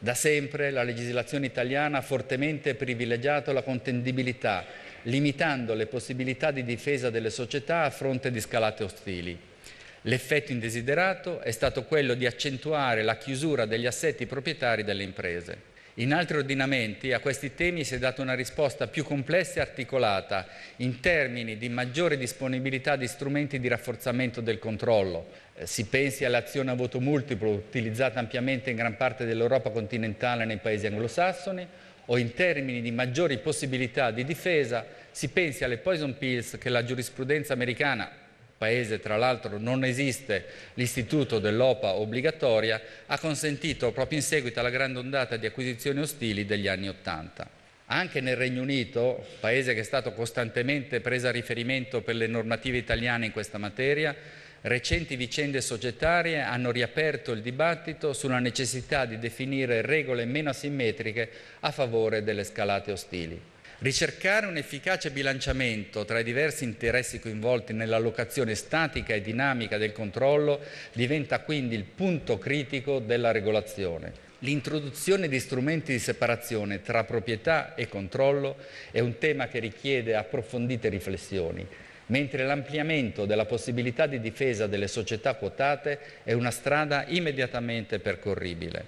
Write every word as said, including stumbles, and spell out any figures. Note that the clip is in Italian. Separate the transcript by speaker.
Speaker 1: Da sempre la legislazione italiana ha fortemente privilegiato la contendibilità, limitando le possibilità di difesa delle società a fronte di scalate ostili. L'effetto indesiderato è stato quello di accentuare la chiusura degli assetti proprietari delle imprese. In altri ordinamenti a questi temi si è data una risposta più complessa e articolata in termini di maggiore disponibilità di strumenti di rafforzamento del controllo. Eh, si pensi all'azione a voto multiplo utilizzata ampiamente in gran parte dell'Europa continentale nei paesi anglosassoni, o in termini di maggiori possibilità di difesa si pensi alle poison pills che la giurisprudenza americana, paese tra l'altro non esiste l'istituto dell'O P A obbligatoria, ha consentito proprio in seguito alla grande ondata di acquisizioni ostili degli anni Ottanta. Anche nel Regno Unito, paese che è stato costantemente preso a riferimento per le normative italiane in questa materia, recenti vicende societarie hanno riaperto il dibattito sulla necessità di definire regole meno asimmetriche a favore delle scalate ostili. Ricercare un efficace bilanciamento tra i diversi interessi coinvolti nell'allocazione statica e dinamica del controllo diventa quindi il punto critico della regolazione. L'introduzione di strumenti di separazione tra proprietà e controllo è un tema che richiede approfondite riflessioni, mentre l'ampliamento della possibilità di difesa delle società quotate è una strada immediatamente percorribile.